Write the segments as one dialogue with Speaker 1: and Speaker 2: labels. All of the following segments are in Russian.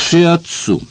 Speaker 1: Шиатсу.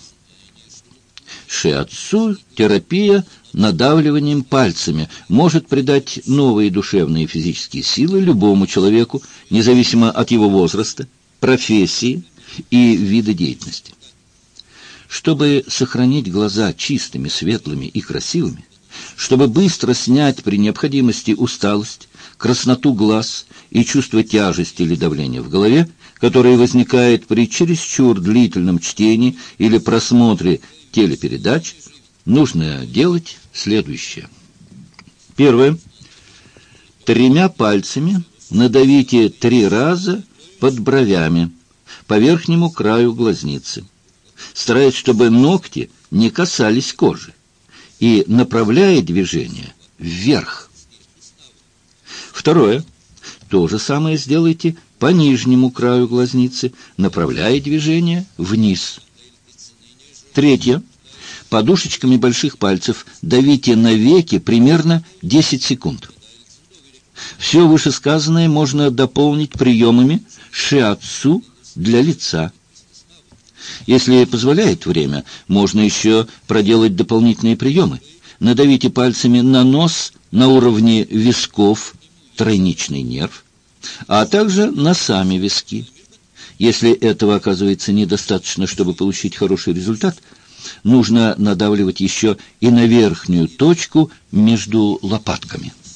Speaker 1: Шиатсу – терапия надавливанием пальцами, может придать новые душевные и физические силы любому человеку, независимо от его возраста, профессии и вида деятельности. Чтобы сохранить глаза чистыми, светлыми и красивыми, чтобы быстро снять при необходимости усталость, красноту глаз и чувство тяжести или давления в голове, которое возникает при чересчур длительном чтении или просмотре телепередач, нужно делать следующее. Первое. 3 пальцами надавите 3 раза под бровями, по верхнему краю глазницы, стараясь, чтобы ногти не касались кожи, и направляя движение вверх. Второе. То же самое сделайте по нижнему краю глазницы, направляя движение вниз. Третье. Подушечками больших пальцев давите на веки примерно 10 секунд. Все вышесказанное можно дополнить приемами шиатсу для лица. Если позволяет время, можно еще проделать дополнительные приемы. Надавите пальцами на нос на уровне висков, тройничный нерв, а также на сами виски. Если этого оказывается недостаточно, чтобы получить хороший результат, нужно надавливать еще и на верхнюю точку между лопатками.